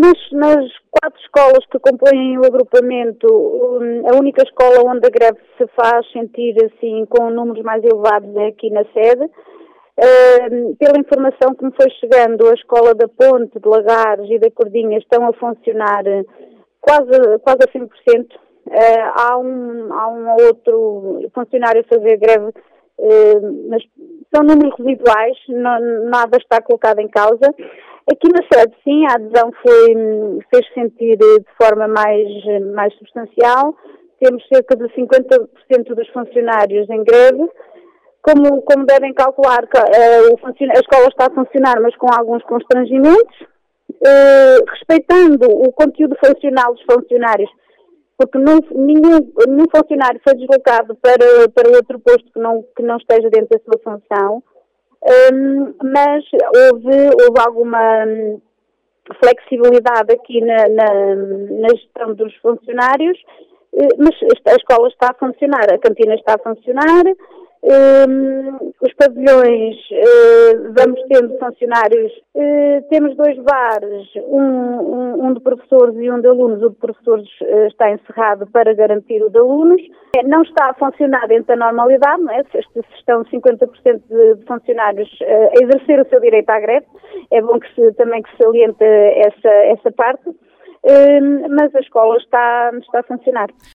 Nas 4 escolas que compõem o agrupamento, a única escola onde a greve se faz sentir assim com números mais elevados é aqui na sede. Pela informação que me foi chegando, a escola da Ponte, de Lagares e da Cordinha estão a funcionar quase a 100%. Há um ou outro funcionário a fazer greve, mas são números residuais, nada está colocado em causa. Aqui na sede, sim, a adesão fez sentir de forma mais substancial. Temos cerca de 50% dos funcionários em greve. Como devem calcular, a escola está a funcionar, mas com alguns constrangimentos, respeitando o conteúdo funcional dos funcionários, porque nenhum funcionário foi deslocado para outro posto que não esteja dentro da sua função. Mas houve alguma flexibilidade aqui na gestão dos funcionários, mas a escola está a funcionar, a cantina está a funcionar, os pavilhões, vamos tendo funcionários, temos 2 bares, um de professores e um de alunos. O de professores está encerrado para garantir o de alunos. Não está a funcionar dentro da normalidade, não é? Estão 50% de funcionários a exercer o seu direito à greve. É bom também que se saliente essa parte. Mas a escola está a funcionar.